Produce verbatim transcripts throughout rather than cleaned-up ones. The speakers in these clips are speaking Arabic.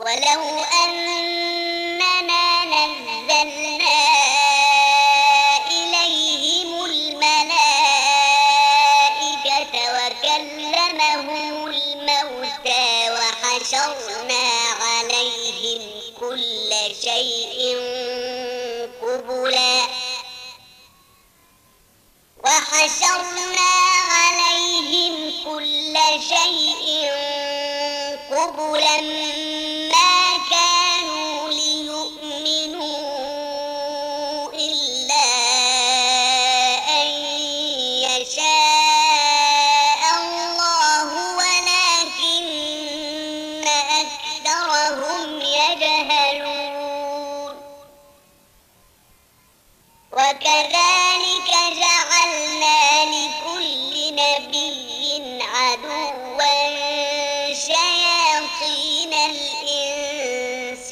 ولو أننا نزلنا إليهم الملائكة وكلمهم الموتى وحشرنا عليهم كل شيء قبلا وحشرنا عليهم كل شيء قبلا ما كانوا ليؤمنوا إلا أن يشاء الله ولكن أكثرهم يجهلون وكذلك جعلنا لكل نبي عدوا شياطين الإنس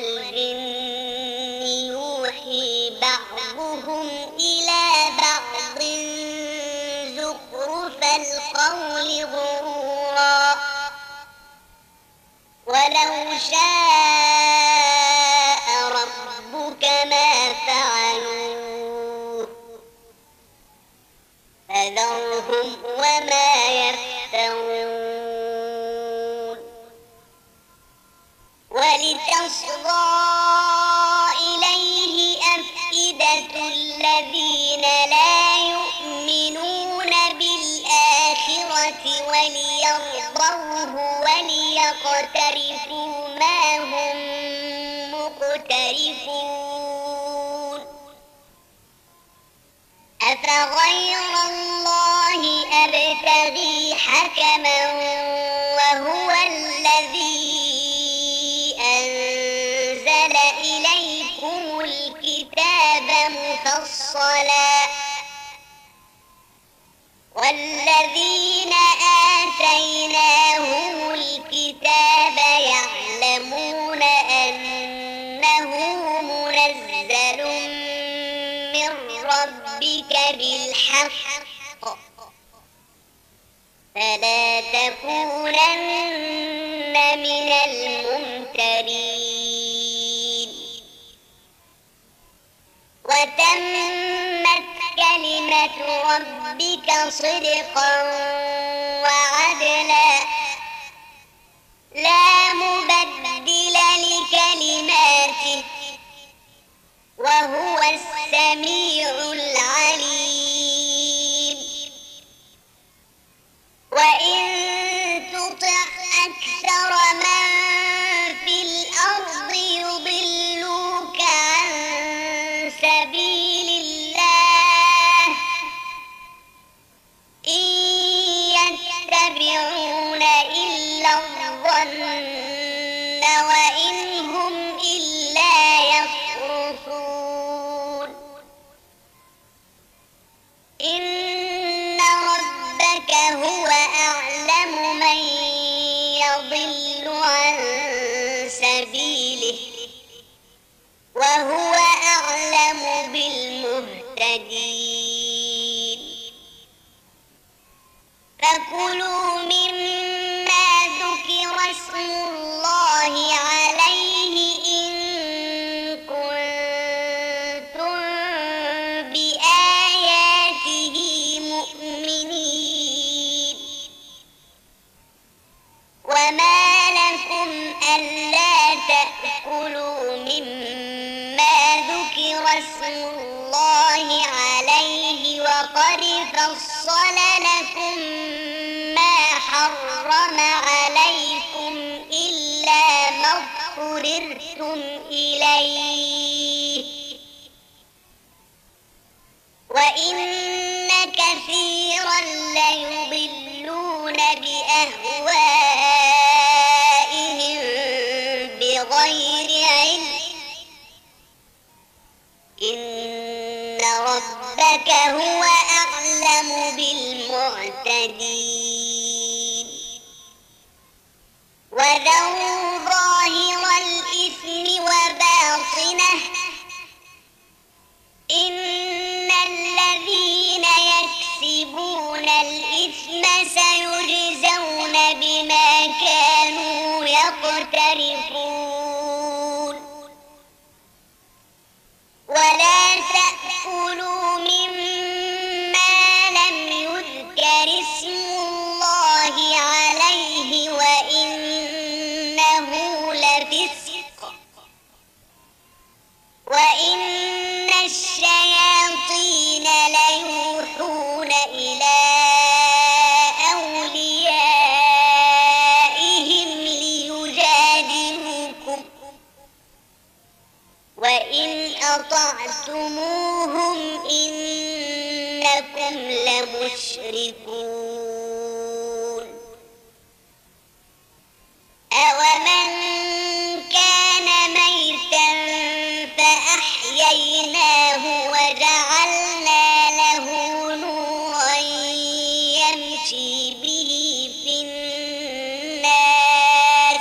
والجن يوحي بعضهم إلى بعض زخرف القول غرورا ولو شاء ربك ما فعلوه فذرهم وما يفترون ولتصغى إليه أفئدة الذين لا يؤمنون بالآخرة وليرضوه وليقترفوا ما هم مقترفون أفغير الله أبتغي حكما وهو الذي أنزل إليكم الكتاب مفصلا والذين آتيناهم الكتاب يعلمون أنه منزل من ربك بالحق فلا تكونن من الممترين وتمت كلمة ربك صدقا وعدلا لا مبدل لكلماته وهو السميع العليم وإن تطع أكثر من في الأرض يضلوك عن سبيل الله إن يتبعون إلا الظن وإن هم إلا يخرصون إن ربك هو أعلم من يضل عن سبيله وهو أعلم بالمهتدين فكلوا مما ذكر اسم الله عليه إن كنتم بآياته مؤمنين وما لكم ألا تأكلوا مما ذكر اسم الله عليه وقد فصل لكم ما حرم عليكم إلا ما اضطررتم إليه وإن كثيرا ليضلون بأهوائهم بغير علم إن ربك هو أعلم بالمعتدين وذروا ظاهر الإثم وباطنه إن الذين يكسبون الإثم سيجزون بما كانوا يقتلون مقترفون ولا تأكلوا مما لم يذكر اسم الله عليه وإنه لفسق وإن الشياطين ليوحون إلى أوليائهم ليجادلوكم وإن أطعتموهم إنكم لمشركون أومن كان ميتا فأحييناه وجعلنا له نورا يمشي به في الناس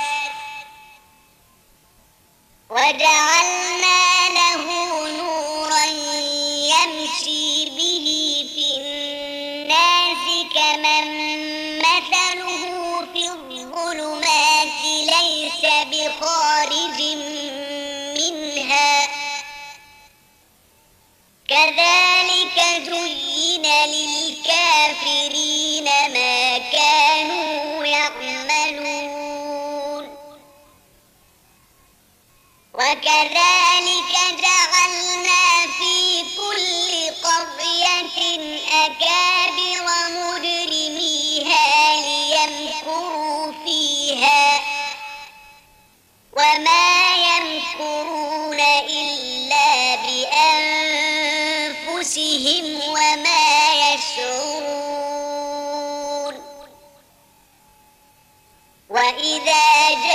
وجعلنا له نورا يمشي به في الناس كمن مثله في الظلمات ليس بخارج منها كذلك زين للكافرين ما كانوا يعملون وكذلك جعلنا في كل قرية أكابر مجرميها ليمكروا فيها وما يمكرون إلا بأنفسهم وما يشعرون وإذا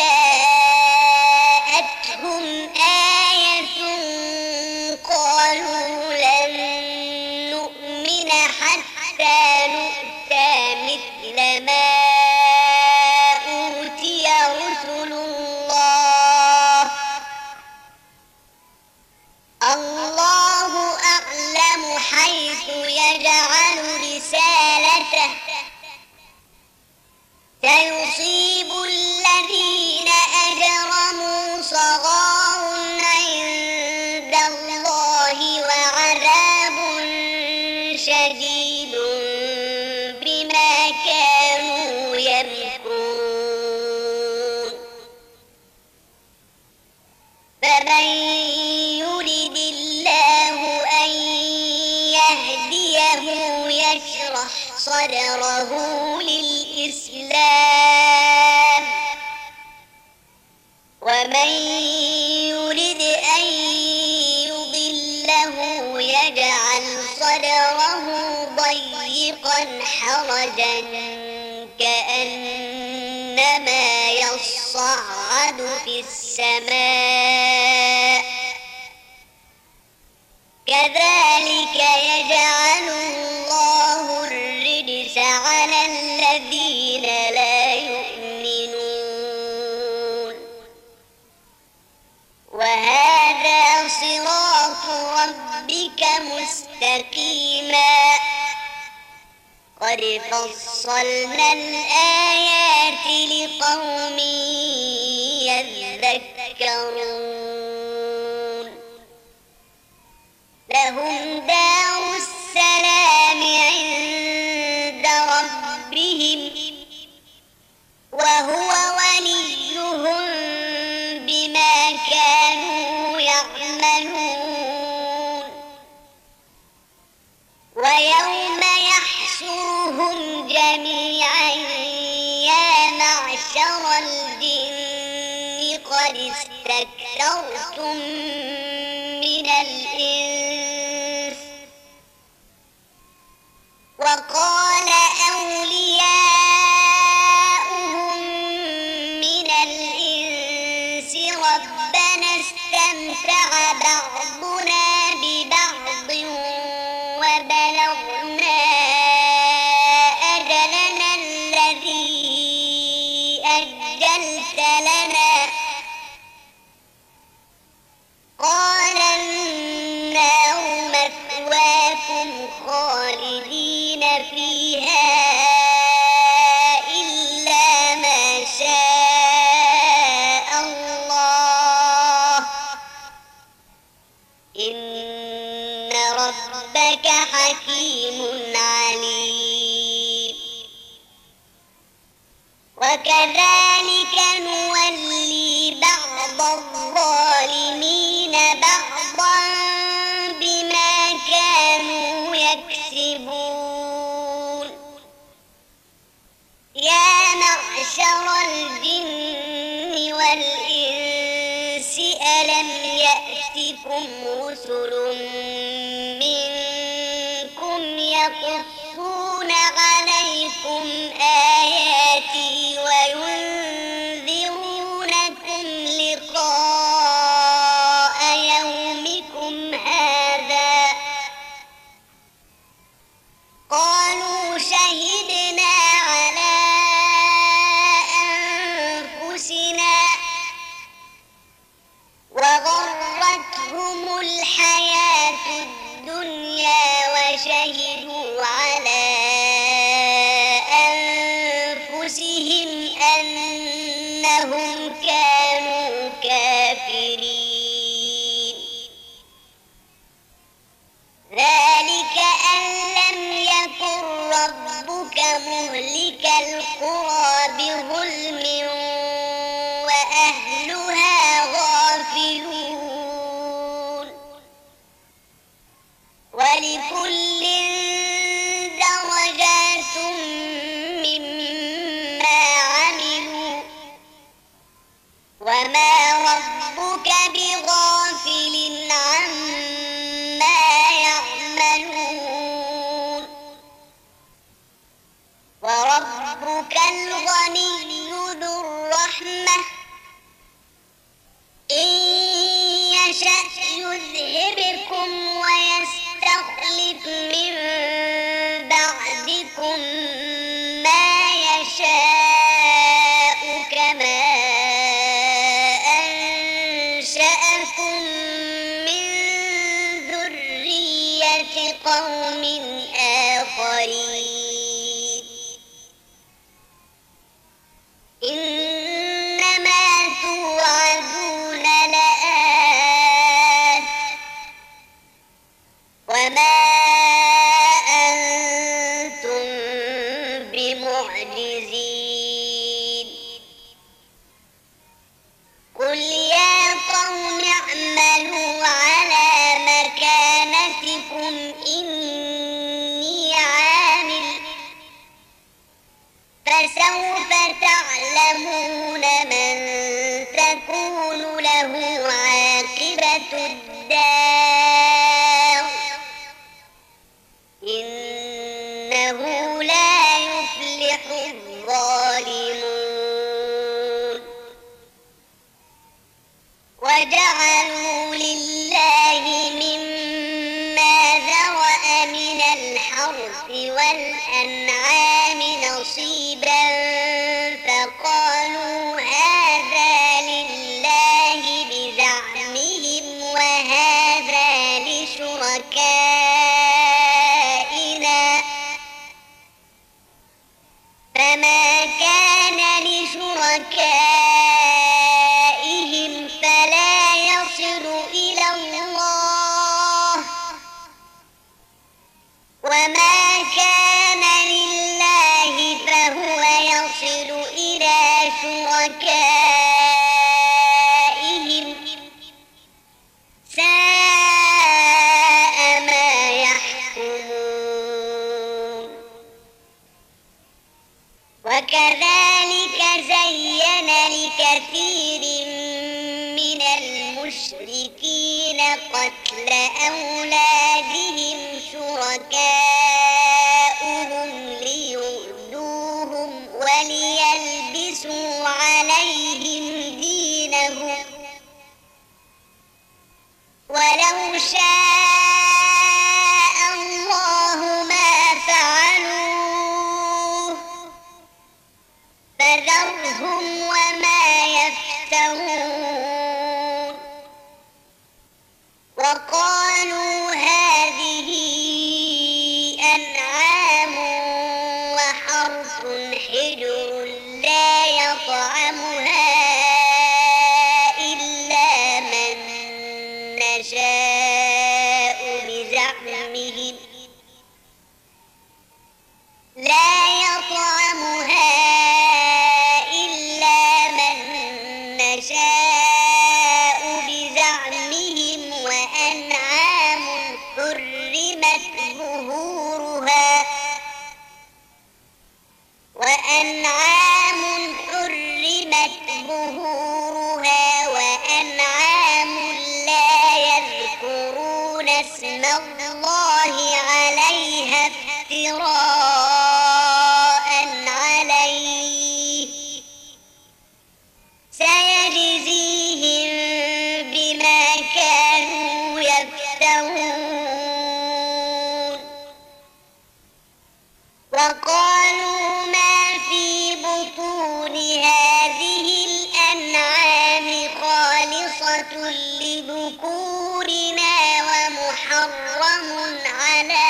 جاءتهم آية قالوا لن نؤمن حتى نؤتى مثل ما أوتي رسل الله الله أعلم حيث يجعل رسالته سيصيب الذين أجرموا صغار عند الله وعذاب شديد بما كانوا يمكرون فمن يرد الله أن يهديه يشرح صدره للإسلام ومن يرد أن يضله يجعل صدره ضيقا حرجا كأنما يصعد في السماء كذلك يجعل الله الرجس على الذين لا يؤمنون وهذا صراط ربك مستقيما قد فصلنا الآيات لقوم يذكرون لهم دار السلام عند ربهم وهو وليهم بما كانوا يعملون ويوم يحشرهم جميعا يا معشر الجن قد استكثرتم من الإنس وقال أولياؤهم من الإنس ربنا استمتع بعضنا ببعض وبلغنا أجلنا الذي أجلت لنا قال النار مثواكم خالدين فيها إلا ما شاء والإنس ألم يأتكم رسل منكم يقصون عليكم آياتي وينذرونكم لقاء يومكم هذا قالوا شهدنا على أنفسنا وغرتهم الحياة الدنيا وشهدوا على أنفسهم أنهم كانوا كافرين ذلك أن لم يكن ربك مهلك القرى بظلم وأهلها غافلون ولكل درجات مما عملوا وما ربك بغافل عما يعملون وربك الغني ذو الرحمة إن يشأ يذهبكم ويستخلف من بعدكم ما يشاء كما أنشأكم من ذرية قوم آخرين إنما توعدون لآت وما أنتم بمعجزين قل يا قوم اعملوا على مكانتكم إني عامل فسوف تعلمون من تكون له عاقبة الدار إنه لا يفلح الظالمون وجعلوا لله مما ذرأ من الحرث والأنعام نصيبا فقالوا هذا لله بزعمهم وهذا لشركائنا فما كان لشركائهم فلا يصل إلى الله وما كان لله فهو يصل إلى شركائهم ساء ما يحكمون وكذلك زين لكثير من المشركين قتل أولادهم شركاؤهم ليردوهم وليلبسوا عليهم دينهم ولو شاء الله ما فعلوه فذرهم وما يفترون وقالوا هذه أنعام وحرث حجر لا يطعمها إلا من نشاء بزعمهم لا يطعمها إلا من نشاء بزعمهم وأنعام حرمت ظهورها وأنعام حرمت ظهورها لذكورنا ومحرم على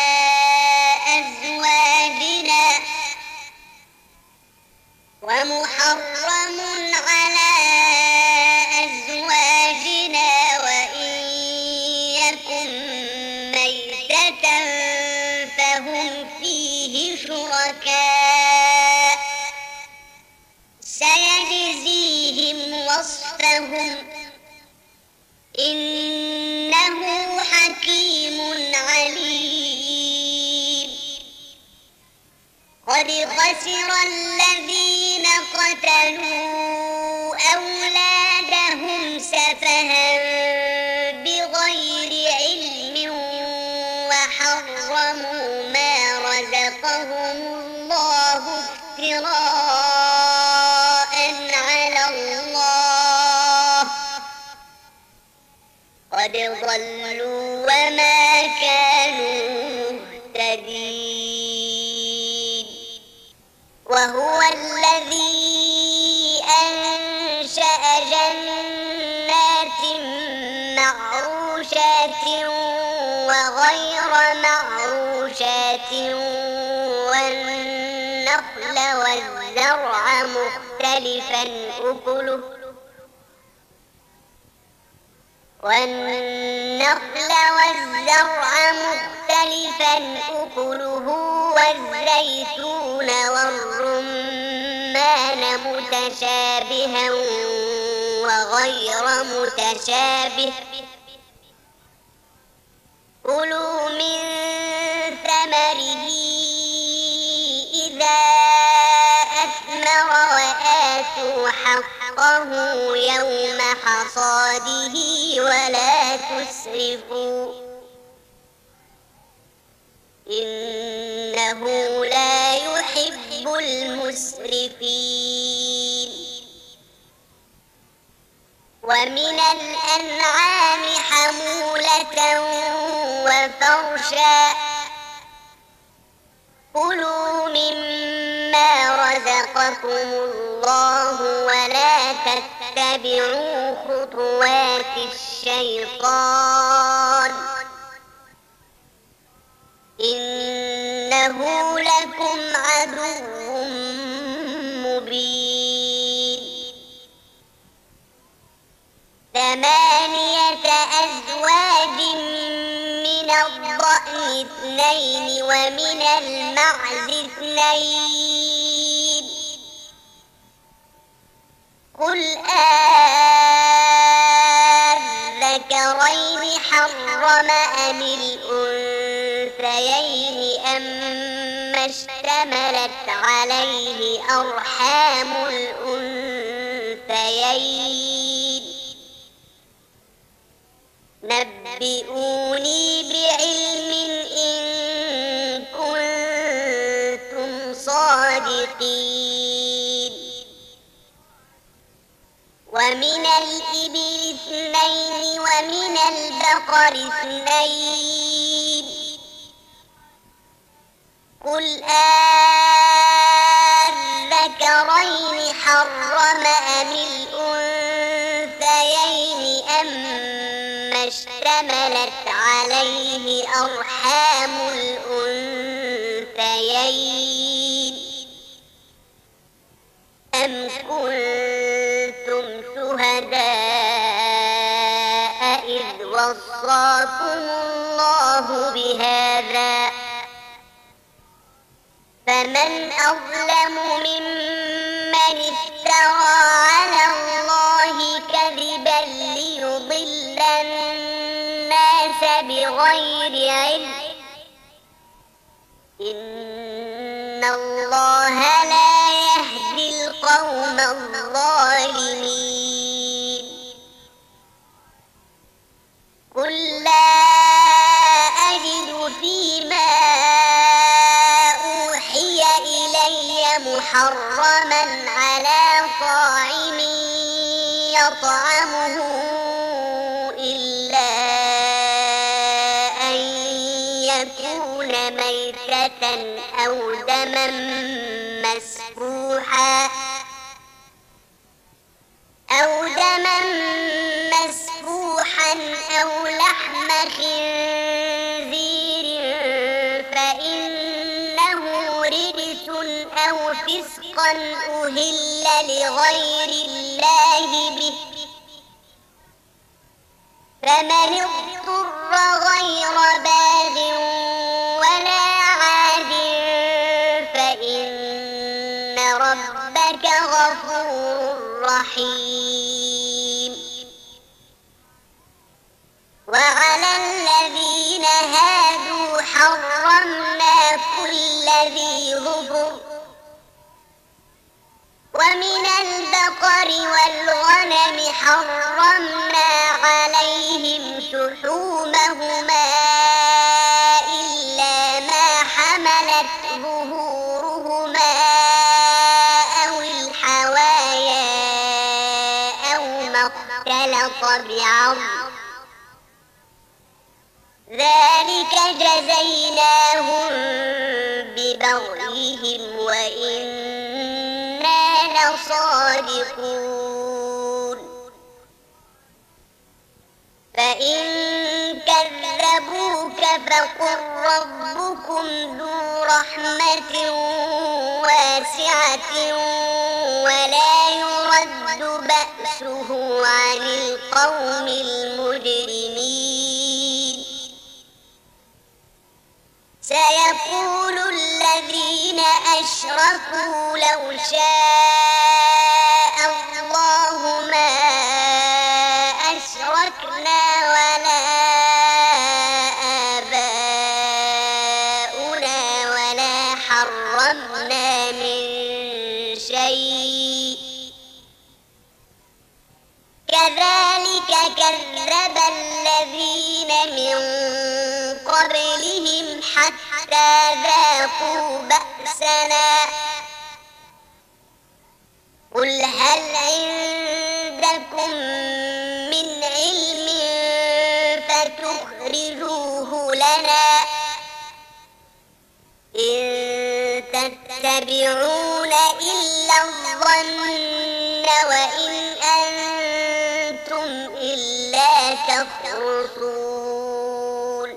أزواجنا ومحرم على أزواجنا وإن يكن ميتة فهم فيه شركاء سيجزيهم وصفهم إنه حكيم عليم. قد خسر الذين قتلوا أولادهم سفها بغير علم وحرموا ما رزقهم الله افتراء على الله قد ضلوا وما كانوا مهتدين. وهو الذي أنشأ جنات معروشات وغير معروشات والنخل والزرع مختلفا أكله والنخل والزرع مختلفا أكله والزيتون والرمان متشابها وغير متشابه كلوا من ثمره إذا أثمر وآتوا حقه يوم حصاده ولا تسرفوا إنه لا يحب المسرفين. ومن الأنعام حمولة وفرشا كلوا مما رزقكم الله ولا تتبعوا خطوات الشيطان إنه لكم عدو مبين. ثمانية أزواج من الضأن اثنين ومن المعز اثنين قل أذكرين حرم أم الأنثيين أما اشتملت عليه أرحام الأنثيين نبئوني بعلم إن كنتم صادقين. ومن الإبل اثنين ومن البقر اثنين قل أذكرين حرم أم الأنثيين أما اشتملت عليه أرحام الأنثيين أم كنتم شهداء إذ وصاكم الله بهذا فمن أظلم ممن افترى على الله كذبا ليضل الناس بغير علم إن الله لا يهدي القوم الظالمين. قل لا أجد فيما أوحي إلي محرما على طاعم يطعمه إلا أن يكون ميتة أو دما مسفوحا أو دما مسفوحا لغير الله به، فمن اضطر غير باغ ولا عاد فإن ربك غفور رحيم. وعلى الذين هادوا حرمنا كل ذي ظفر، ومن البقر والغنم حرمنا عليهم شحومهما إلا ما حملت ظهورهما أو الحوايا أو ما اختلط بعظم، ذلك جزيناهم ببغيهم وإنا لصادقون. فإن كذبوك فقل ربكم ذو رحمة واسعة ولا يرد بأسه عن القوم المجرمين. سيقول الذين أشركوا لو شاء الله ما أشركنا ولا آباؤنا ولا حرمنا من شيء، كذلك كذب الذين من قبلهم حتى ذاقوا بأسنا. قل هل عندكم من علم فتخرجوه لنا؟ إن تتبعون إلا الظن وإن أنتم إلا تخرصون.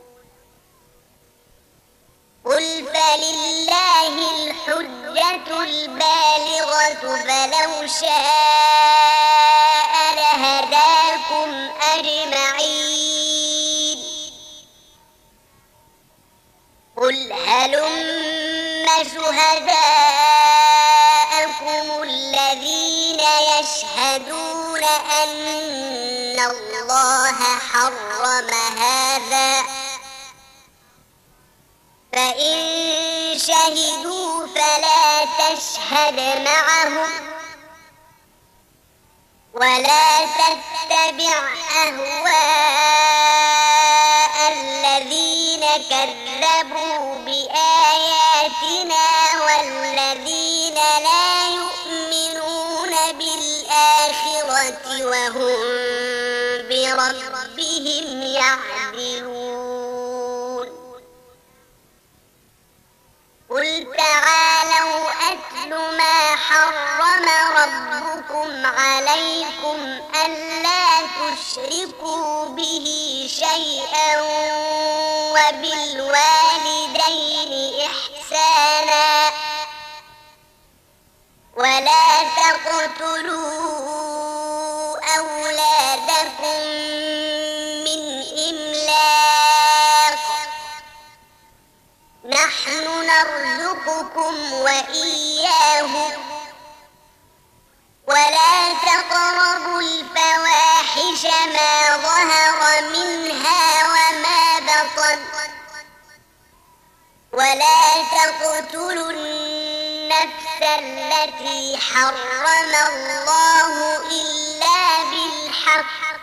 قل فلله الحجة البالغة فلو شاء لهداكم أجمعين. قل هلم شهداءكم الذين يشهدون أن الله حرم هذا، فإن شهدوا فلا تشهد معهم ولا تتبع أهواء الذين كذبوا بآياتنا والذين لا يؤمنون بالآخرة وهم بربهم يعدلون. قل تعالوا أتل ما حرم ربكم عليكم ألا تشركوا به شيئا وبالوالدين إحسانا ولا تقتلوا أولادكم من إملاق، نحن نرزقكم وإياهم، ولا تقربوا الفواحش ما ظهر منها وما بطن، ولا تقتلوا النفس التي حرم الله إلا بالحق،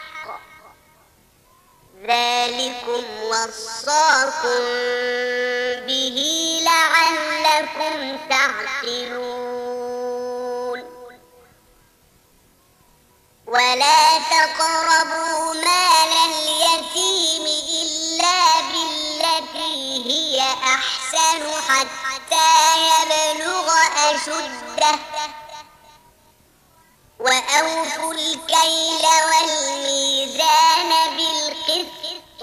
ذلكم وصاكم به لعلكم تعقلون. ولا تقربوا مال اليتيم إلا بالتي هي أحسن حتى يبلغ أشده، وأوفوا الكيل والميزان بالقسط،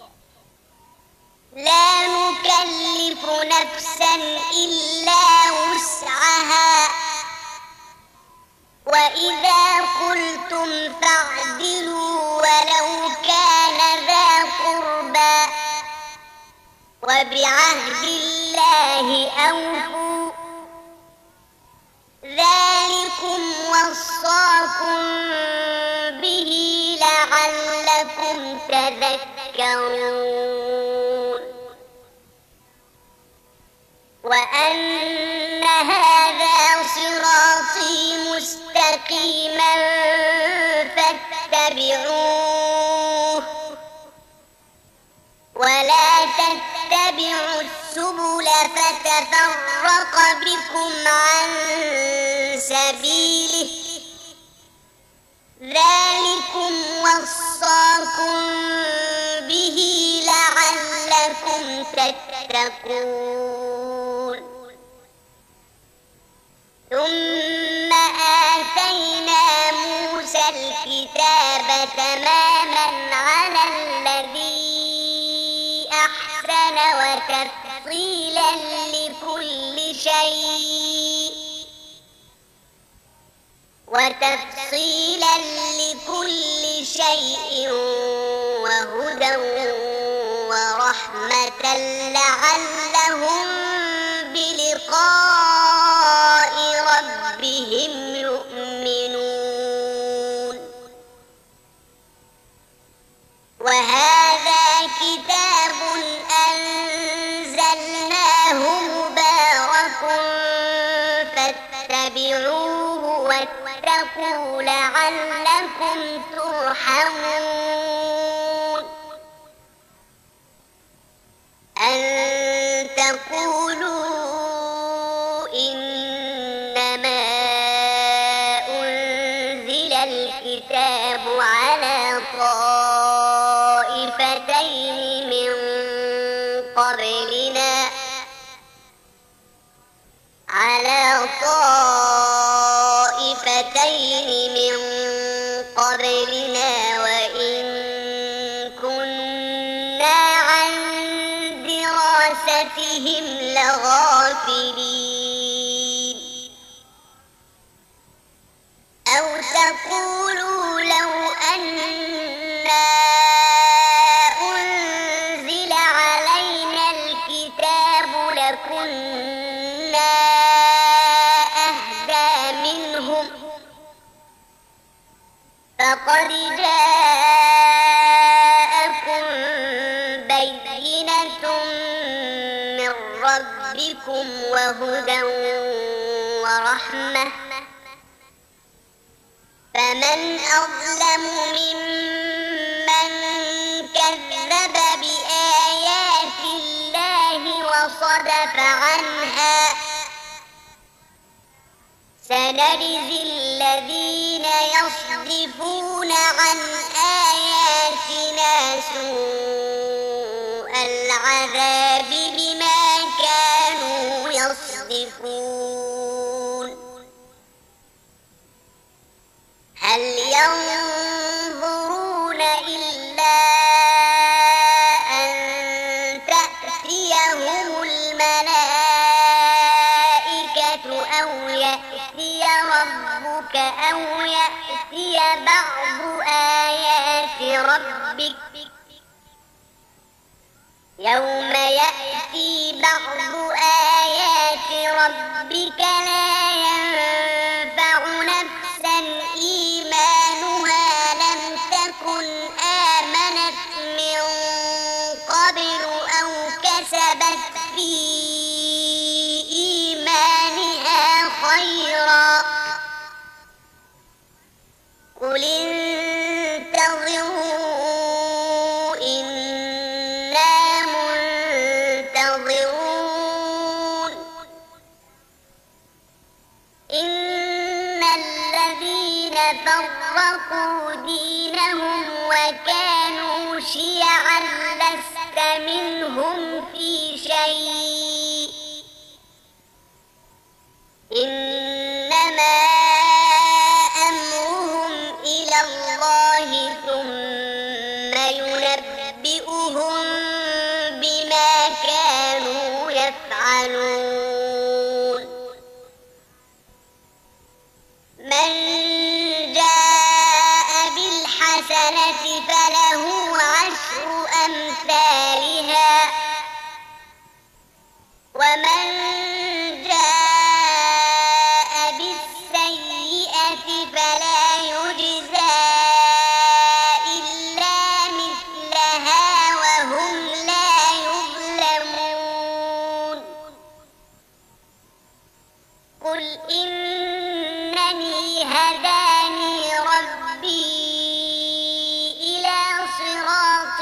لا نكلف نفسا إلا وسعها، وبعهد الله أوفوا ذلكم وصاكم به لعلكم تذكرون وأن هذا صراطي مستقيما فاتبعوه ولا تتبعوا السبل فتفرق بكم عن سبيله ذلكم وصاكم به لعلكم تتقون ثم آتينا موسى الكتاب تماما على الذي أحسن وتفصيلا لكل شيء وتفصيلا لكل شيء وهدى ورحمة لعلهم بلقاء ربهم يؤمنون وهذا كتاب أنزلناه مبارك فاتبعوه واتقوا لعلكم ترحمون أن تقولوا إنما أنزل الكتاب على طائفتين من قبلنا على طائفتين من قبلنا وإن كنا عن دراستهم لغافلين أو تقولوا لو أنا أنزل علينا الكتاب لكنا أهدى منهم فقد جاءكم بينة من ربكم وهدى ورحمة فمن أظلم ممن كذب بآيات الله وصدف عنها سنجزي الذين يصدفون عن آياتنا سوء العذاب بما كانوا يصدفون هل ينظرون إلا أن تأتيهم الملائكة أو يأتي ربك أو يأتي بعض آيات ربك يوم يأتي بعض آيات ربك لا ينفع نفسا إيمانها لم تكن آمنت من قبل أو كسبت في إيمانها خيرا قل انتظروا إنا منتظرون إن الذين فرقوا دينهم وكانوا شيعا لست منهم في شيء إنما أمرهم إلى الله ثم ينبئهم بما كانوا يفعلون من جاء بالحسنة فله عشر أمثالها ومن جاء بالسيئة فلا يجزى إلا مثلها وهم لا يظلمون قل إنني هداني ربي إلى صراط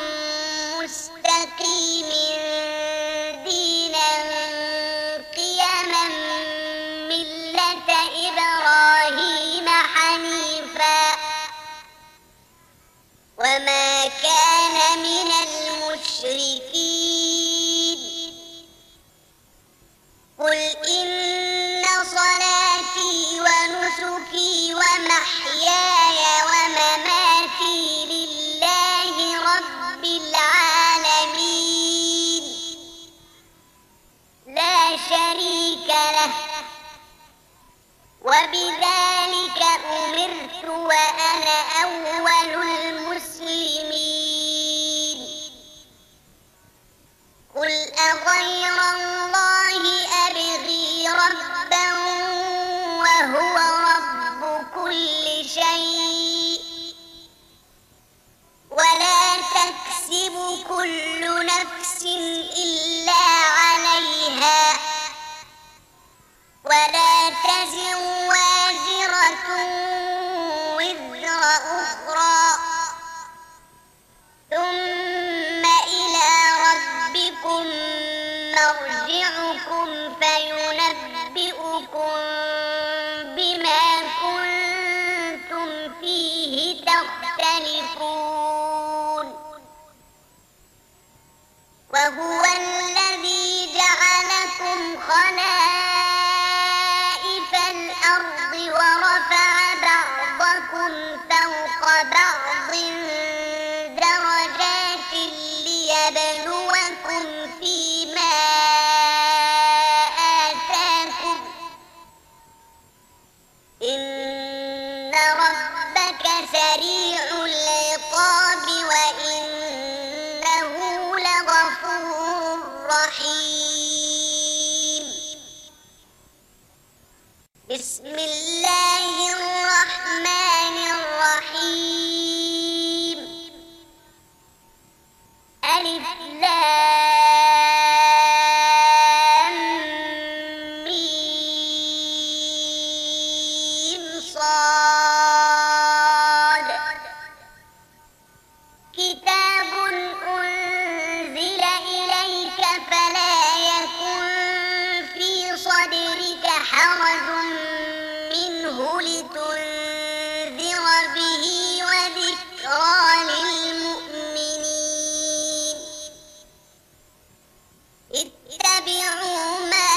مستقيم دينا قيما ملة إبراهيم حنيفا وما كان من المشركين قل إن صلاتي ونسكي ومحياي ومماتي لله رب العالمين لا شريك له وبذلك أمرت وأنا أول المسلمين قل أغير الله أبغي ربا وهو رب كل شيء ولا تكسب كل نفس إلا عليها ولا تزر وازرة وزر أخرى ثم إلى ربكم مرجعكم فينبئكم بما كنتم فيه تختلفون وهو الذي جعلكم خلائف الأرض ورفع بعضكم فوق بعض درجات ليبلوكم فيما آتاكم إن ربك سريع العقاب وإنه لغفور رحيم بسم الله الرحمن الرحيم ألف لام ميم صاد كتاب أنزل إليك فلا يكن في صدرك حرج منه لتنذر به وذكرى للمؤمنين اتبعوا ما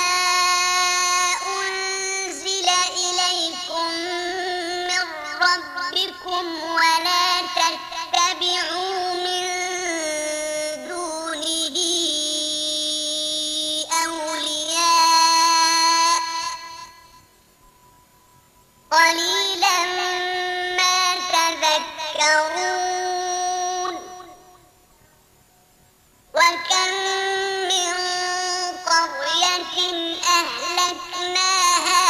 أنزل إليكم من ربكم ولا تتبعوا من دونه أولياء قليلا ما تذكرون وكم من قرية أهلكناها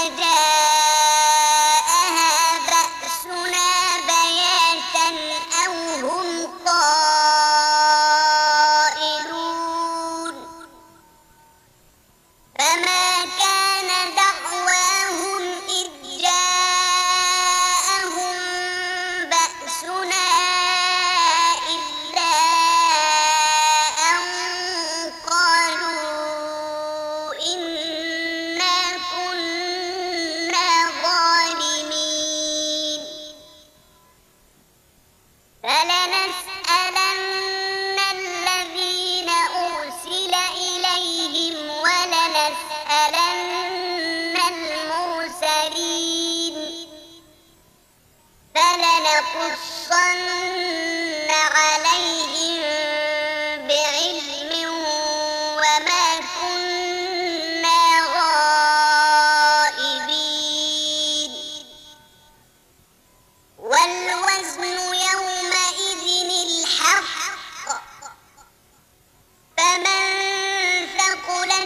فجاءها بأسنا بياتا أو هم قائلون فما كان دعواهم إذ جاءهم بأسنا إلا أن قالوا إنا كنا ظالمين فلنسألن الذين أرسل إليهم ولنسألن المرسلين فلنقصن عليهم بعلم وما كنا غائبين والوزن يومئذ الحق فمن ثقلت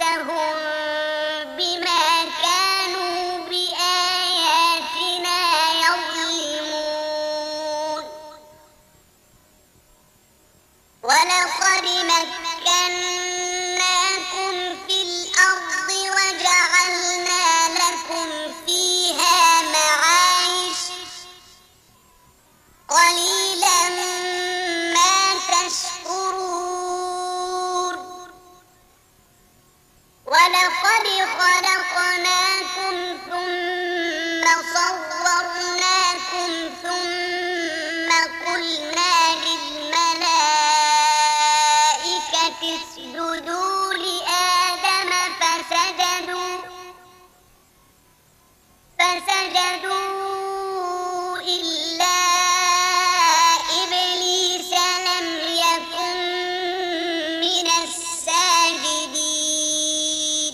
أخذناهم بما كانوا بآياتنا يظلمون ولقد مكناكم في الأرض وجعلنا لكم فيها معايش قليلا ما تشكرون ولقد خلقناكم ثم صورناكم ثم قلنا للملائكة اسجدوا لآدم فسجدوا فسجدوا إلا إبليس لم يكن من الساجدين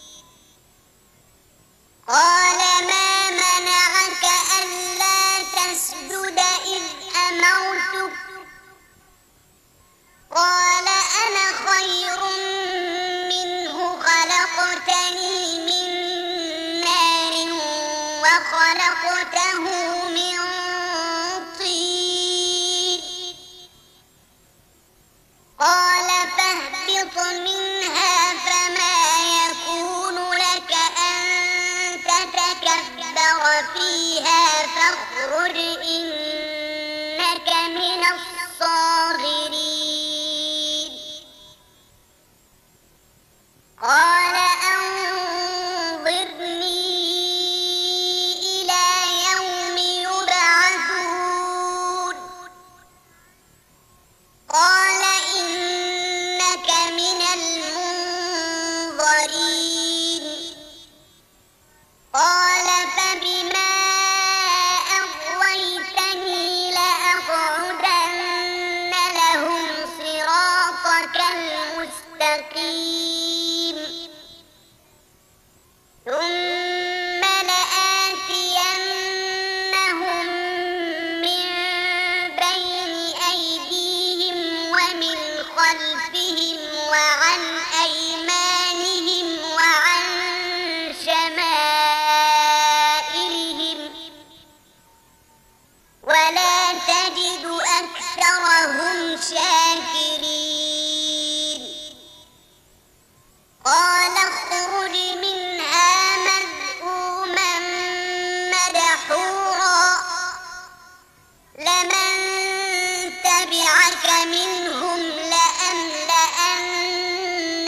قال ما منعك ألا تسجد إذ أمرتك قال أنا خير منه خلقتني من نار وخلقته من طين قال فاهبط منها فما يكون لك أن تتكبر فيها فاخرج إنك من الصاغرين قال أنظرني إلى يوم يبعثون قال إنك من المنظرين قال فبما أغويتني لأقعدن لهم صراطك المستقيم ثم لآتينهم من بين أيديهم ومن خلفهم وعن أيمانهم وعن شمائلهم ولا تجد أكثرهم شاكرين قال اخرج منها مذءوما مدحورا لمن تبعك منهم لأملأن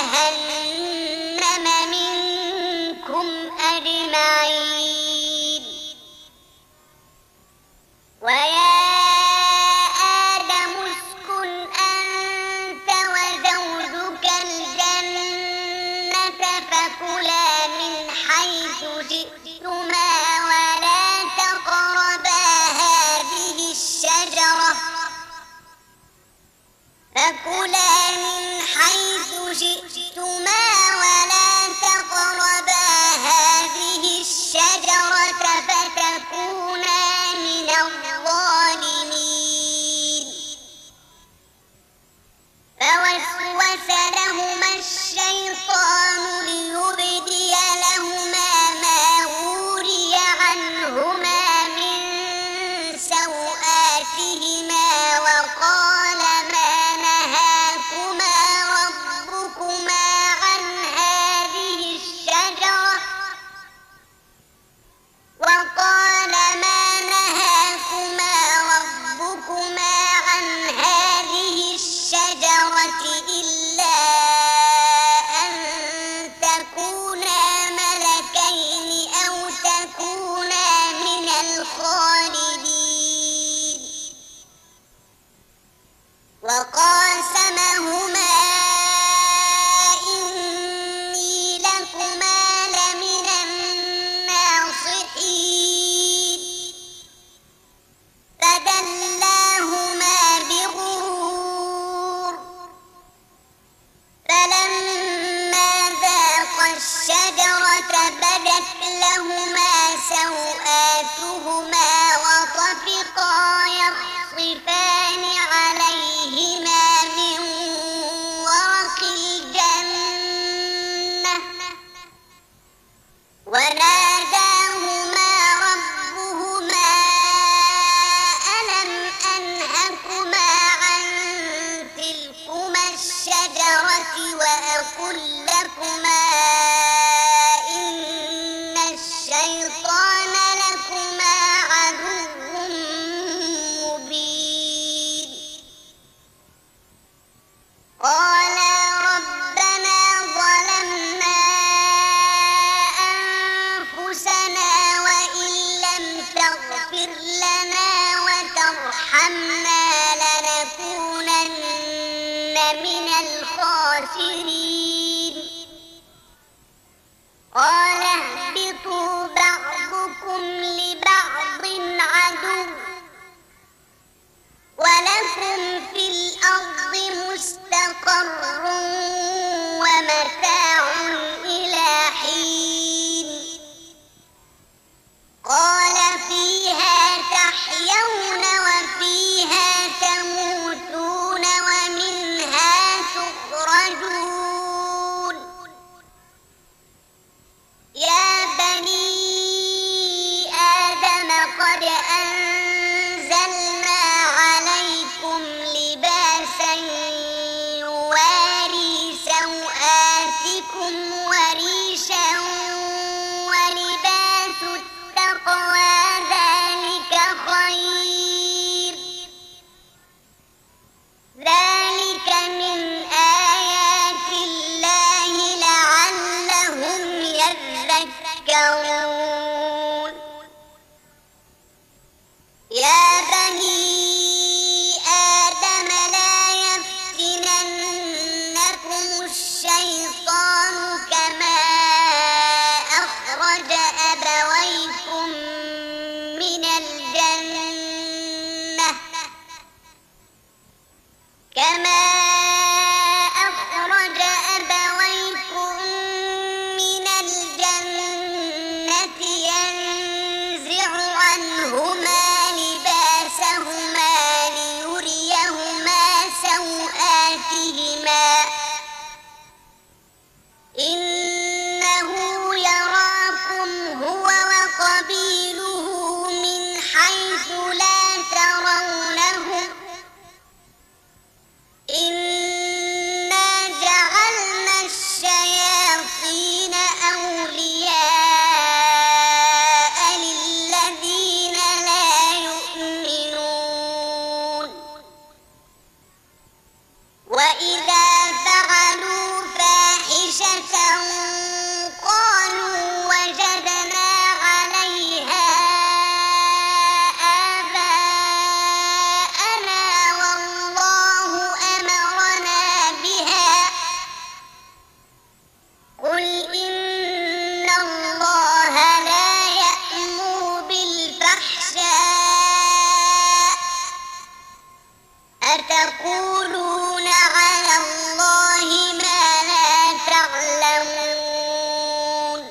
جهنم منكم أجمعين ويا آدم اسكن أنت وزوجك الجنة فكلا من حيث شئتما ولا تقربا هذه الشجرة فكلا من حيث شئتما ولا تقربا هذه الشجرة فتكونا من الظالمين فوسوس لهما الشيطان ليبدي لهما ما وري عنهما من سوآتهما وقال ما نهاكما ربكما عن هذه الشجرة وقال ما نهاكما ربكما عن هذه الشجرة إلا أن تكونا ملكين أو تكونا من الخالدين وقاسمهما إني لكما لمن الناصحين فدلاهما بغرور فلما ذاقا الشجرة بدت لهما سوآتهما وطفقا يخصفان عليهما من ورق الجنة خاسرين قال اهبطوا بعضكم لبعض عدو ولكم في الأرض مستقر ومتاع إلى حين قال فيها تحيون وفيها تموتون ومنها تخرجون يا بني آدم قد أنزلنا عليكم لباسا يواري سوآتكم وريشا ولباس التقوى ذلك خير ذلك من آيات الله لعلهم يذكرون يا بني آدم لا يفتننكم الشيطان كما أخرج أبويكم من الجنة كما أخرج أبويكم من الجنة ينزع عنهما لباسهما ليريهما سوآتهما إنه يراكم هو وقبيله من حيث لا ترونهم إنا جعلنا الشياطين أولياء للذين لا يؤمنون وإذا فعلوا فاحشة قالوا وجدنا عليها آباءنا والله أمرنا بها قل إن الله لا يأمر بالفحشاء أتقولون على الله ما لا تعلمون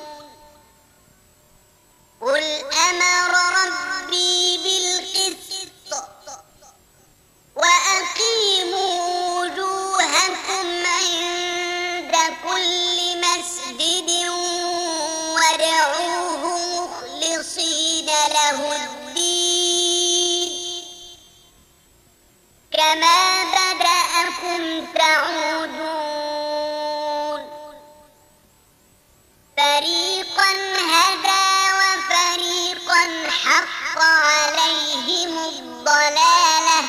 قل أمر ربي بالقسط وأقيموا وجوهكم عند كل مسجد وادعوه مخلصين له الدين كما بدأكم تعودون فريقا هدى وفريقا حق عليهم الضلالة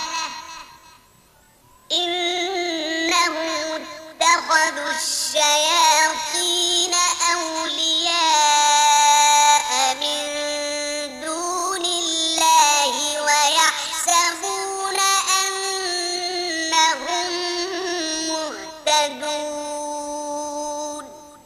إنهم اتخذوا الشياطين أولياء من دون الله ويحسبون أنهم مهتدون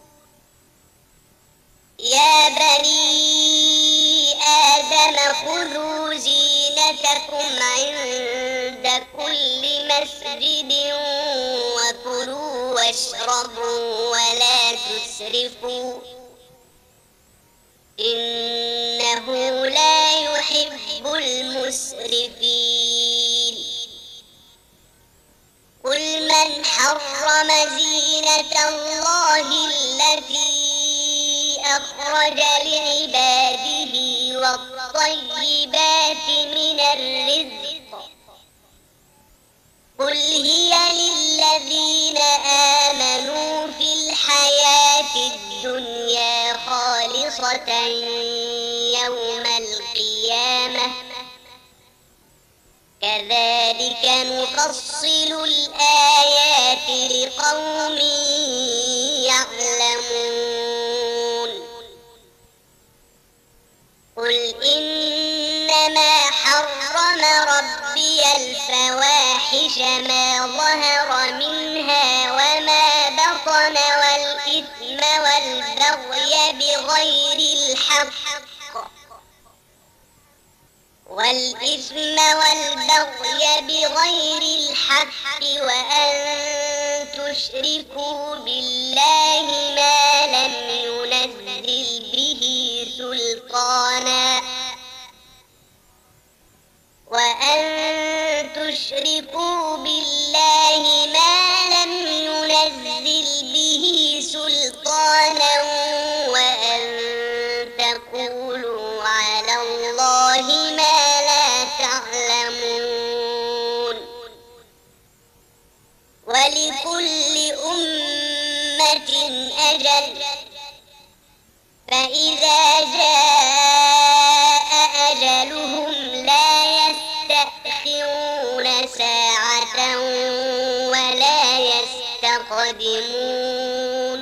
يا بني آدم خذوا زينتكم عند كل مسجد وكلوا واشربوا ولا تسرفوا إنه لا يحب المسرفين قل من حرم زينة الله التي أخرج لعباده والطيبات من الرزق قل هي للذين آمنوا في الحياة الدنيا خالصة يوم القيامة كذلك نفصل الآيات لقوم يعلمون قل إنما حرم ربي الفواحش ما ظهر منها وما بطن والإثم والبغي بغير الحق وأن تشركوا بالله ما لم ينزل به سلطانا وأن تشركوا بالله ما لم ينزل به سلطانا وأن تقولوا على الله ما لا تعلمون ولكل أمة أجل فإذا جاء أجلهم لا يستأخرون ساعة ولا يستقدمون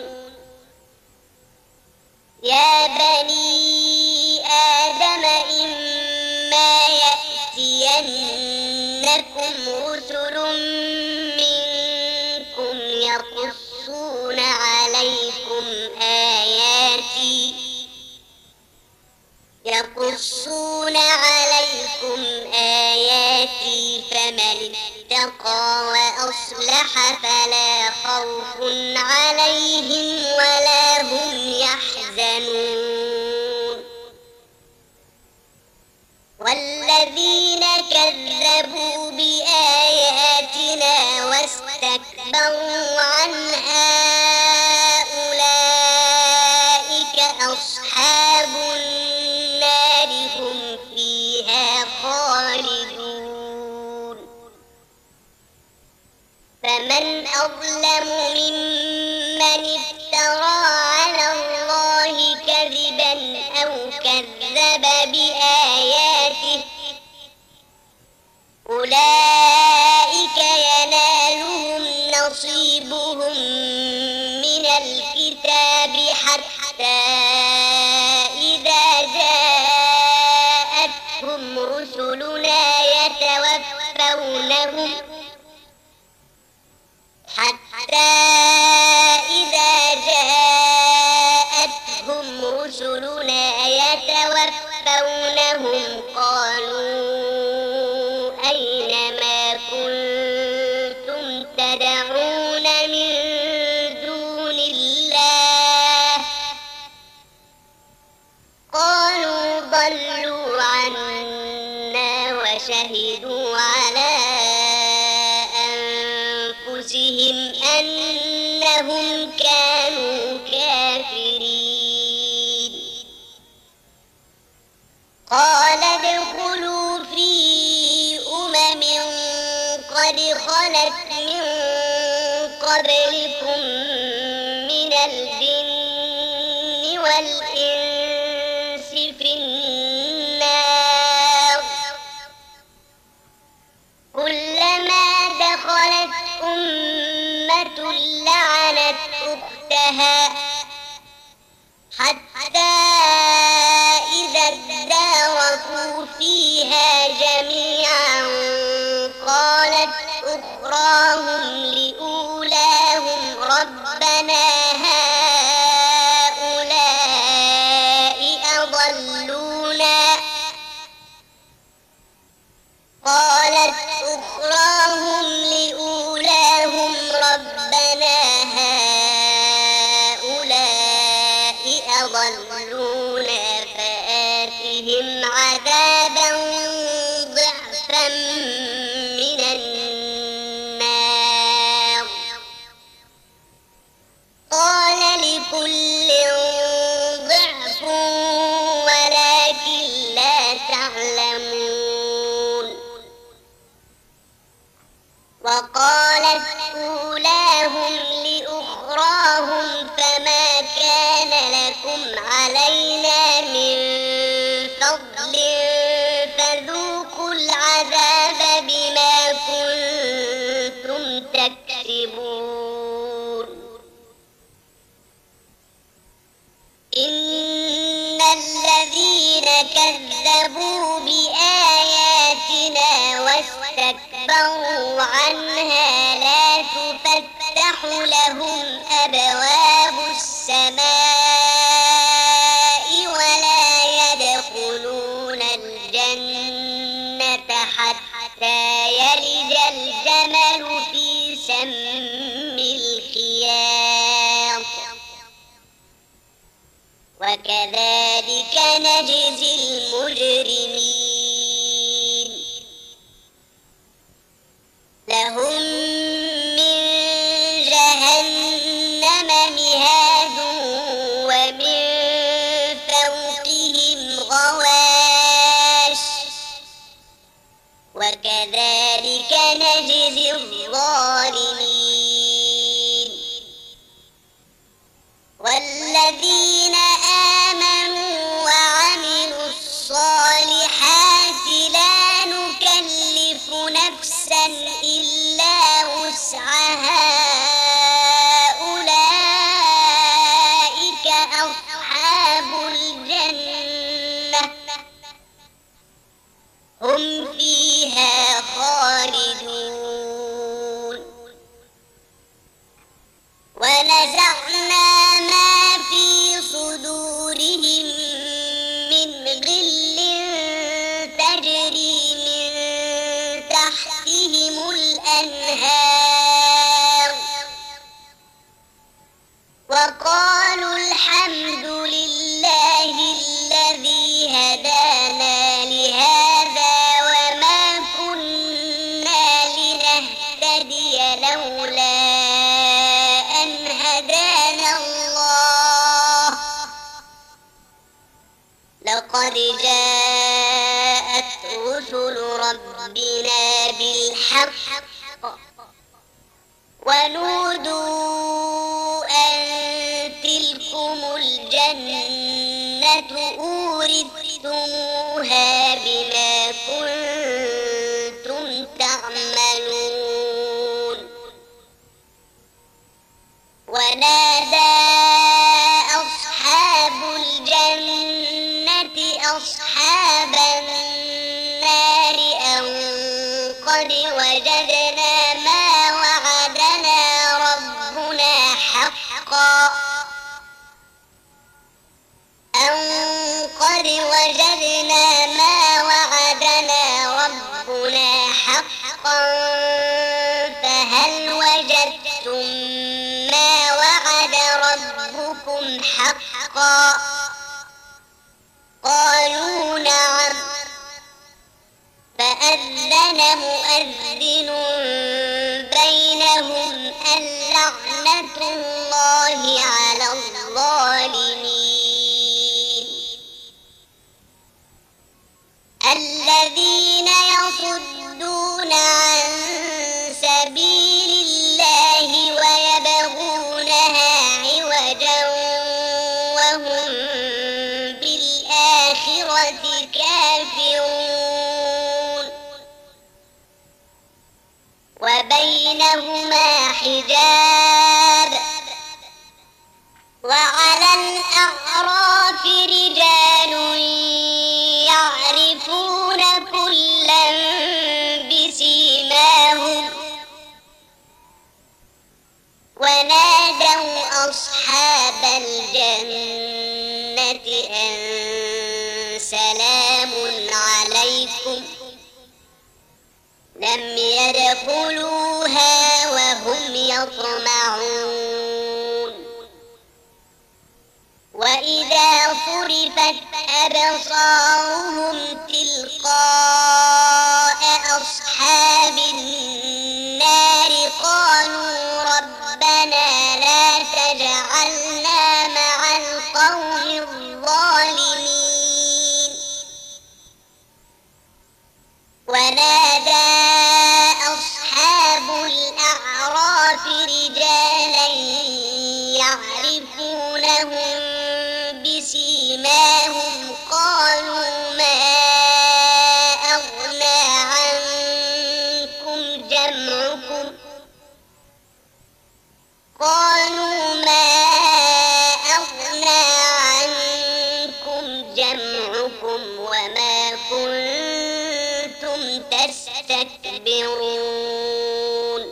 يا بني آدم إما يأتينكم رسل منكم يقصون عليكم آياتي يقصون عليكم آياتي فمن اتقى وأصلح فلا خوف عليهم ولا هم يحزنون والذين كذبوا بآياتنا واستكبروا عنها أولئك أصحاب النار هم فيها خالدون فمن أظلم ممن افترى على الله كذبا أو كذب بآياته أولئك ينالهم نصيبهم من الكتاب حتى إذا جاءتهم رسلنا يتوفونهم حتى إذا جاءتهم رسلنا يتوفونهم قالوا أين ما كنتم تدعون من دون الله قالوا ضلوا عنا وشهدوا على أنفسهم أنهم كانوا كافرين قال ادخلوا في أمم قد خلت من قبلكم من الجن والإنس في النار كلما دخلت أمة لعنت أختها حتى إذا اداركوا فيها جميعا قالت أخراهم لأولاهم ربنا هؤلاء أضلونا قالت أخراهم لأولاهم ربنا هؤلاء أضلونا فآتهم عذابا ضعفا من النار قال لكل ضعف ولكن لا تعلمون وقالت أولاهم لأخراهم فما كان لكم علينا من فضل فذوقوا العذاب بما كنتم تكسبون إن الذين كذبوا بآياتنا واستكبروا عنها لا تفتح لهم أبواب السماء ولا يدخلون الجنة وكذلك نجزي المجرمين لهم من جهنم مهاد ومن فوقهم غواش وكذلك نجزي الظالمين والذين آمنوا وعملوا الصالحات لا نكلف نفسا إلا وسعها أولئك أصحاب الجنة هم فيها خالدون ونزعنا ما في صدورهم من غل تجري من تحتهم الأنهار وقالوا الحمد لله الذي هدانا لهذا وما كنا لنهتدي لولا أن هدانا الله لقد جاءت رسل ربنا بالحق ونودوا أن تلكم الجنة أورثتموها بما كنتم تعملون ونادى أصحاب الجنة أصحاب النار أن قد وجدنا ما وعدنا ربنا حقا أن قد وجدنا ما وعدنا ربنا حقا فهل وجدتم ما وعد ربكم حقا قالوا نعم فأذن مؤذن بينهم اللعنة الله على الظالمين الذين يصدون عن سبيل الله ويبغونها عوجا وهم بالآخرة كافرون وبينهما حجاب وعلى الأعراف رجال يعرفون كلا بسيماهم ونادوا أصحاب الجنة أن سلام عليكم لم يدخلوها وهم يطمعون وإذا صرفت أبصارهم تلقاء أصحاب النار قالوا ربنا لا تجعلنا مع القوم الظالمين ونادى أصحاب الأعراف رجالا يعرفونهم بسيماهم قالوا ما أغنى عنكم جمعكم قالوا ما أغنى عنكم جمعكم وما كنتم تستكبرون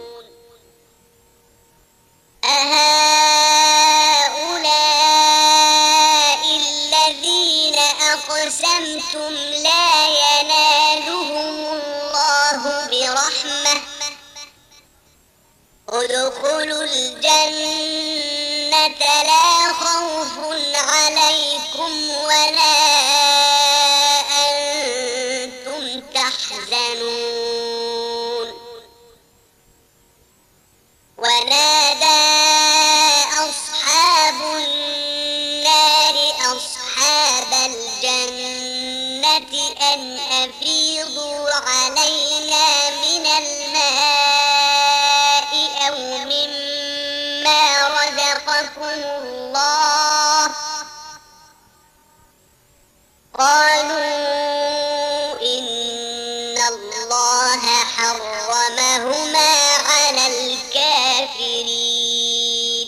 أهؤلاء الذين أقسمتم لا ينالهم الله برحمة ادخلوا الجنة لا خوف عليكم ولا أنتم تحزنون. ونادى أصحاب النار أصحاب الجنة أن أفيضوا علينا من الماء أو مما رزقكم الله. قالوا إن الله حرمهما على الكافرين.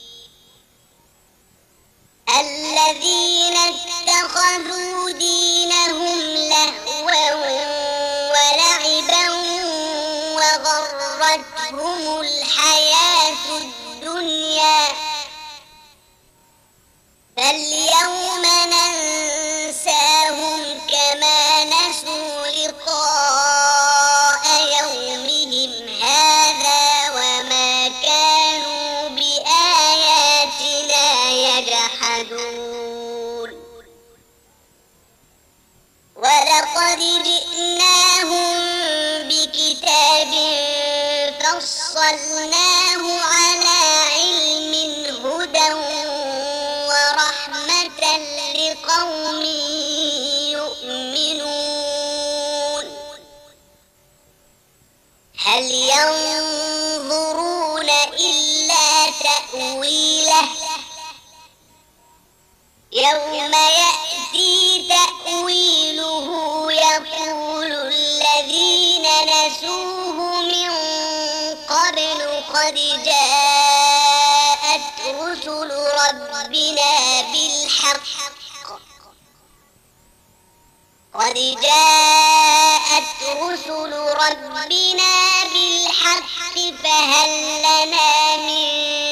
الذين اتخذوا دينهم لهوا ولعبا وغرتهم الحياة الدنيا فاليوم ننساهم كما نسوا لقاء يومهم هذا وما كانوا بآياتنا يجحدون. ولقد جئناهم بكتاب فصلناه على علم هدى ورحمة لقوم يؤمنون. هل ينظرون إلا تأويله يوم يأتي تأويله يقول الذين نسوه من قبل قد جاءت رسل ربنا بالحق قد جاءت رسل ربنا بالحق فهل لنا من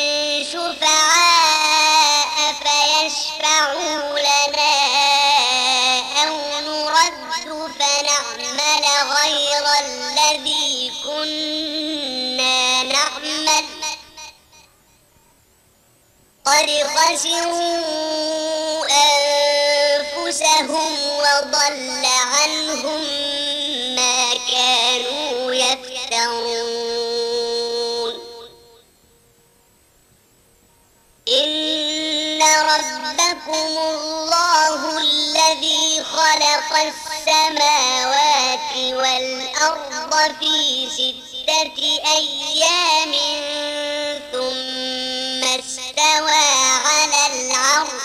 شفعاء فيشفعوا لنا أو نرد فنعمل غير الذي كنا نعمل قد خسروا أنفسهم وضل عنهم ما كانوا يفترون. إن ربكم الله الذي خلق السماوات والأرض في ستة أيام ثم استوى على العرش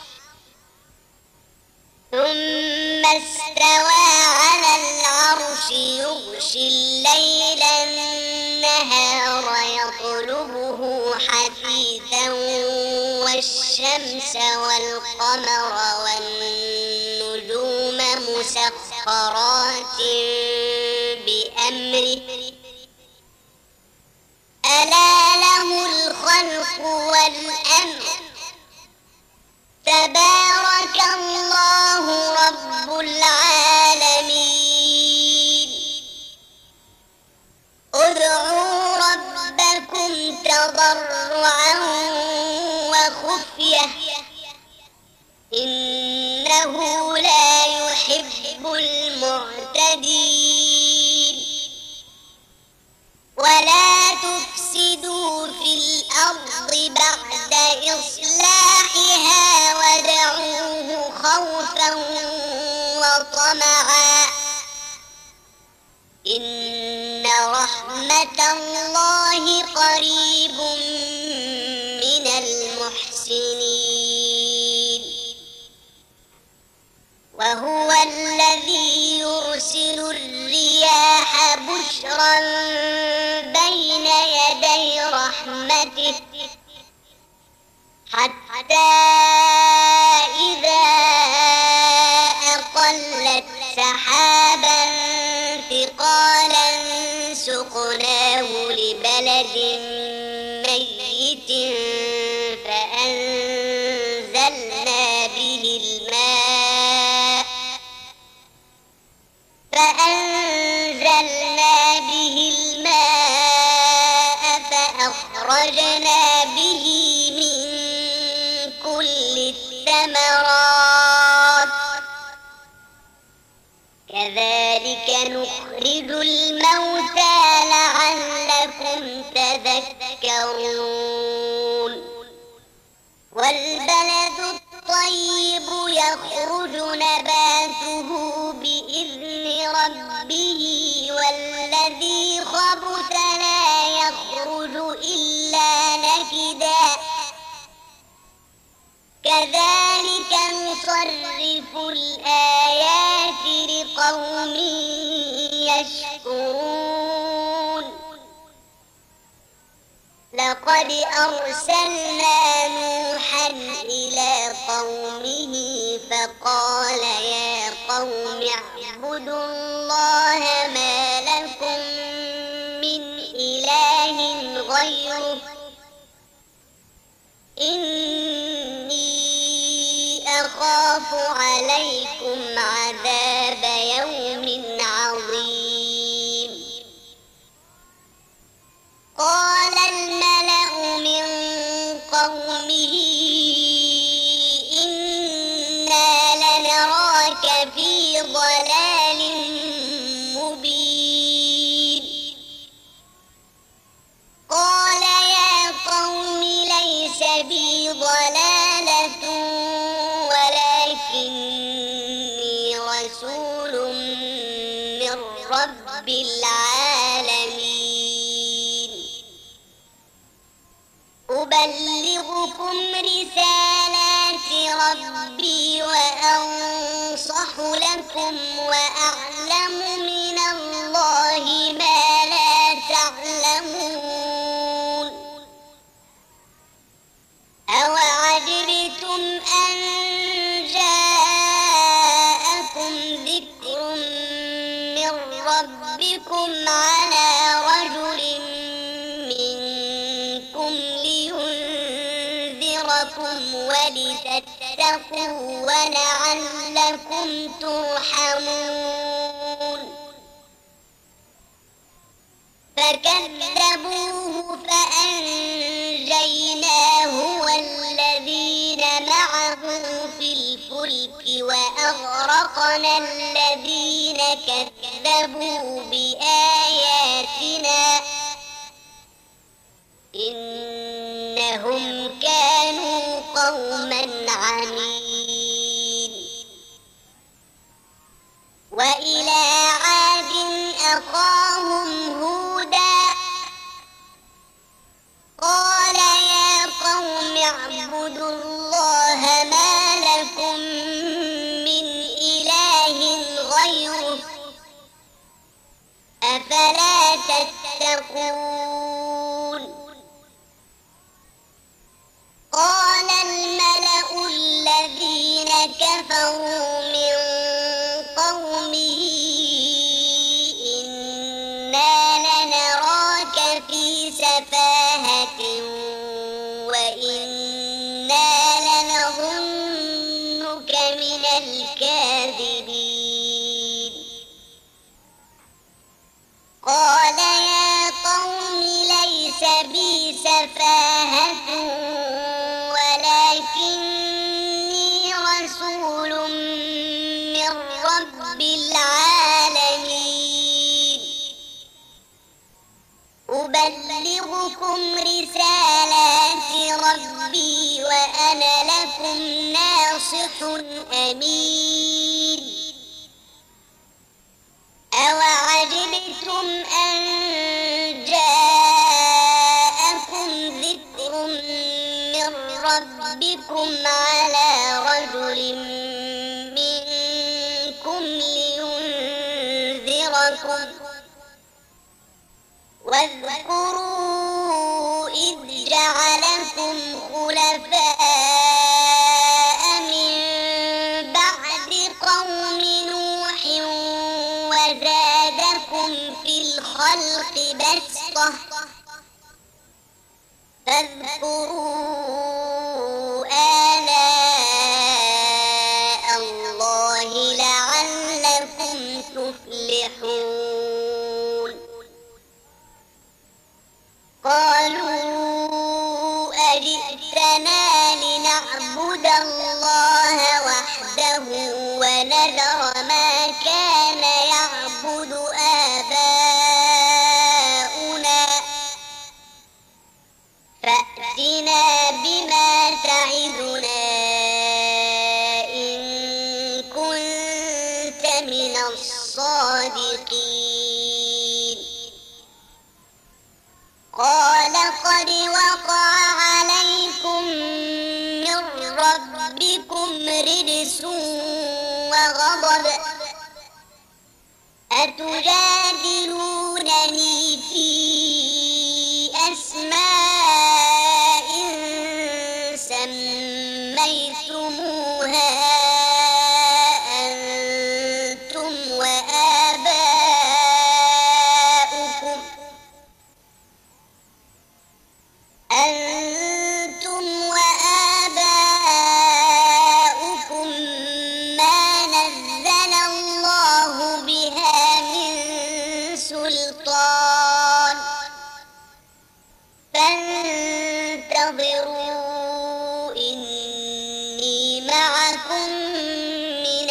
ثم استوى على العرش يغشي الليل النهار يطلبه حثيثا والشمس والقمر والنجوم مسخرات بأمره ألا له الخلق والأمر تبارك الله رب العالمين. ادعوا ربكم تضرعا وخفية إنه لا يحب المعتدين. ولا تفسدوا في الأرض بعد إصلاحها وادعوه خوفا وطمعا إن رحمة الله قريب من المحسنين. وهو الذي يرسل الرياح بشرا بين يدي رحمته حتى إذا أقلت سحابا ثقالا سقناه لبلد ميت فأنزلنا به الماء فأنزلنا به الماء فأخرجنا به من كل ثمرات كذلك نخرج الموتى لعلكم تذكرون والبلد الطيب يخرج نباته بإذن ربه والذي خبث لا يخرج إلا نكدا كذلك نصرف الآيات لقوم يشكرون لقد أرسلنا نوحا إلى قومه فقال يا قوم اعبدوا الله ما لكم من إله غيره إني أخاف عليكم عذاب يوم عظيم قال الملأ من قومه إنا لنراك في ضلال مبين قال يا قوم ليس بي ضلالة ولكني رسول من رب العالمين أبلغكم رسالات ربي وأنصح لكم وأعلم من الله ما لا تعلمون أوعجبتم أن جاءكم ذكر من ربكم على رجل منكم لينذركم ولتتقوا ولعلكم ترحمون فكذبوه فأنجيناه والذين معه في الفلك وأغرقنا الذين كذبوا بآياتنا إنهم كانوا قوما عمين وإلى عاد أخاهم هودا قال يا قوم اعبدوا الله ما لكم من إله غيره أفلا تتقون قال الملأ الذين كفروا من قومه إنا لنراك في سفاهة وإنا لنظنك من الكاذبين قال يا قوم ليس بي سفاهة ولكني رسول من رب العالمين أبلغكم رسالات ربي وأنا لكم ناصح أمين أوعجبتم أن جاءكم ذكر من ربكم على رجل منكم لينذركم واذكروا إذ جعلكم خلفاء من بعد قوم نوح وزادكم في الخلق بسطة فاذكروا آلاء الله لعلكم تفلحون قالوا أجئتنا لنعبد الله نذر ما كان يعبد آباؤنا فأتنا بما تعدنا إن كنت من الصادقين قال قد وقع عليكم من ربكم رجس وغضب أتجادلونني في أسماء سميتموها أنتم وآباؤكم أنتم وآباؤكم ما نزل الله بها من سلطان فانتظروا إني معكم من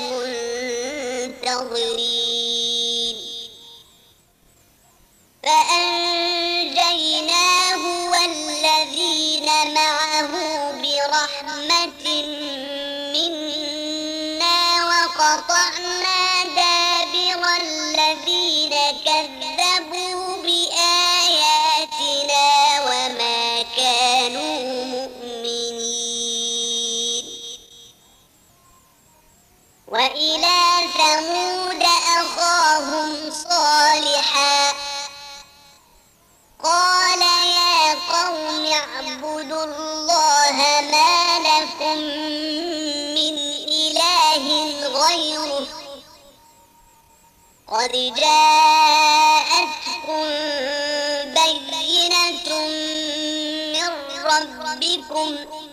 المنتظرين فأنجيناه والذين معه برحمة منا وقطعنا دابر الذين كذبوا بآياتنا وما كانوا مؤمنين وإلى ثمود أخاهم صالحا قال يا قوم اعبدوا الله ما لكم من إله غيره قد جاءتكم بينة من ربكم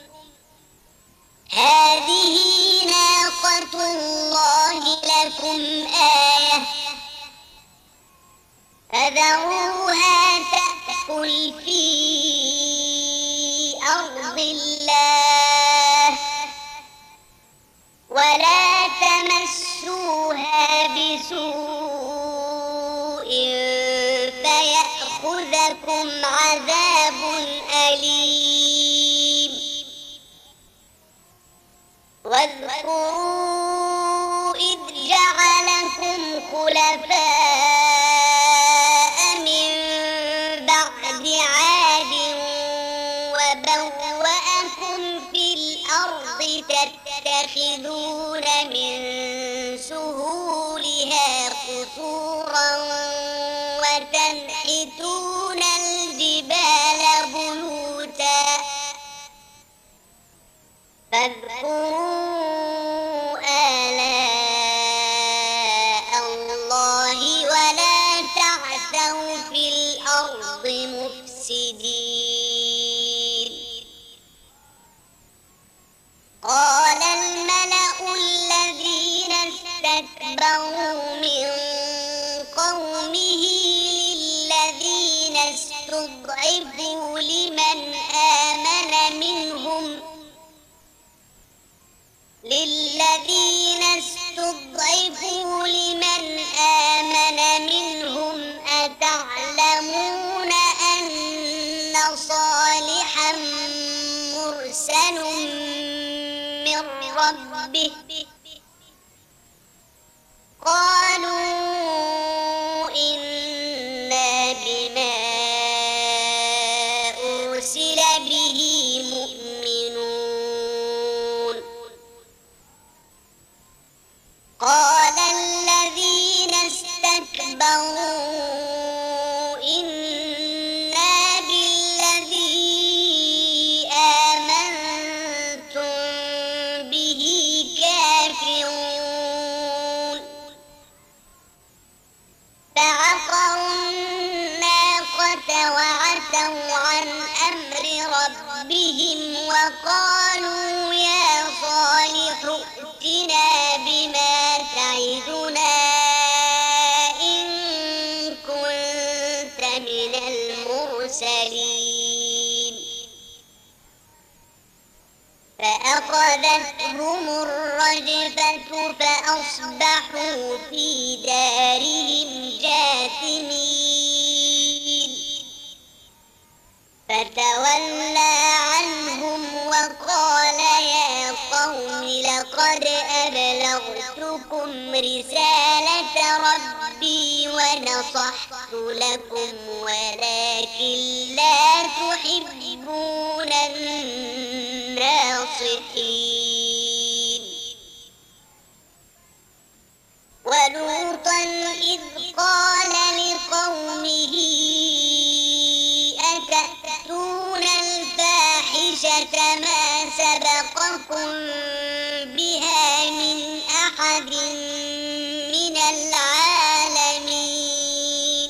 هذه ناقة الله لكم آية فذروها تأكل في أرض الله ولا تمسوها بسوء فيأخذكم عذاب أليم واذكروا إذ جعلكم خلفاء من بعد عاد وبوأكم في الأرض تتخذون من سهولها قصورا وتنحتون الجبال بيوتا فاذكروا آلاء الله ولا تعثوا في الأرض مفسدين قال الملأ الذين استكبروا من قومه للذين استضعفوا لمن آمن منهم للذين استضعفوا لمن آمن منهم أتعلمون أن صالحا مرسل من ربه قالوا إنا بما أرسل به مؤمنون قال الذين استكبروا إنا بالذي آمنتم به كافرون فأخذتهم الرجفة فأصبحوا في دارهم جاثمين فتولى عنهم وقال يا قوم لقد أبلغتكم رسالة ربي ونصحت لكم ولكن لا تحبون الناصحين ولوطا إذ قال لقومه أتأتون الفاحشة ما سبقكم بها من أحد من العالمين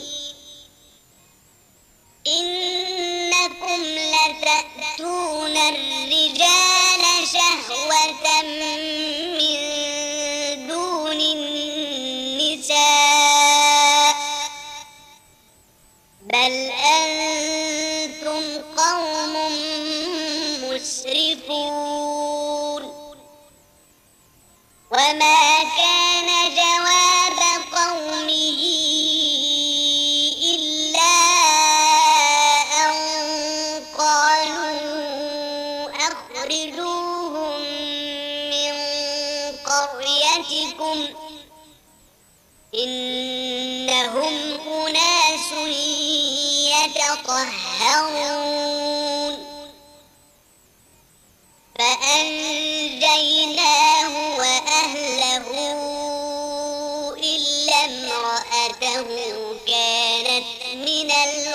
إنكم لتأتون الرجال شهوة من دون النساء بل أنتم قوم مسرفون وما كان جواب قومه إلا أن قالوا أخرجوهم من قريتكم إنهم أناس يتطهرون فأنجيناه وأهله إلا امرأته كانت من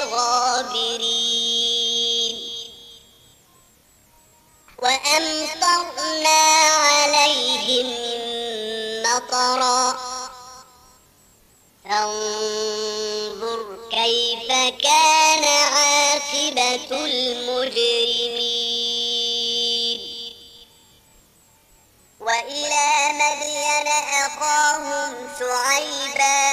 الغابرين وأمطرنا عليهم مطرا فانظر كيف كان عاقبة المجرمين وإلى مدين أخاهم شعيبا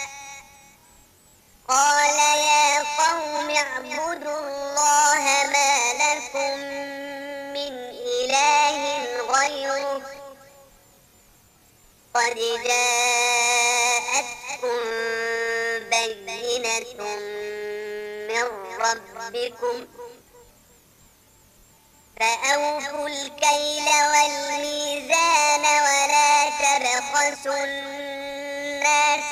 قال يا قوم اعبدوا الله ما لكم من إله غيره قد جاءتكم بينة من ربكم فأوفوا الكيل والميزان ولا تبخسوا الناس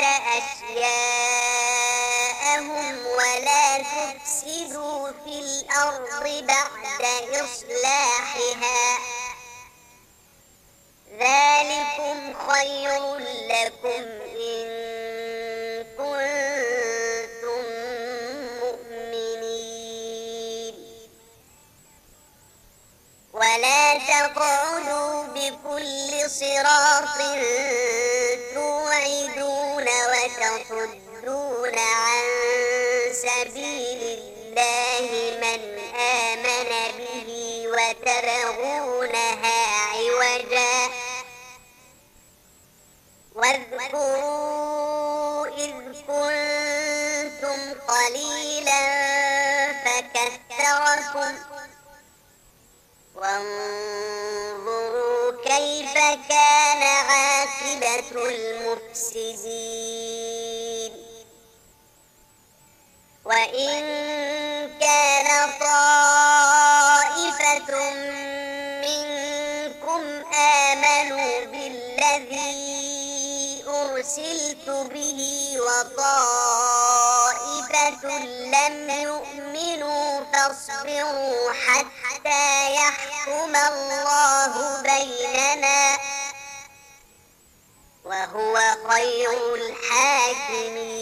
أشياءهم ولا تفسدوا في الأرض بعد إصلاحها ذلكم خير لكم إن كنتم مؤمنين ولا تقعدوا بكل صراط توعدون وتصدون عن سبيل الله من آمن به وتبغونها عوجا واذكروا إذ كنتم قليلا فكثركم وانظروا كيف كان عاقبة المفسدين وإن كان طائفة منكم آمنوا بالذي أرسلت به وطائفة لم يؤمنوا فاصبروا حتى يحكم الله بيننا وهو خير الحاكمين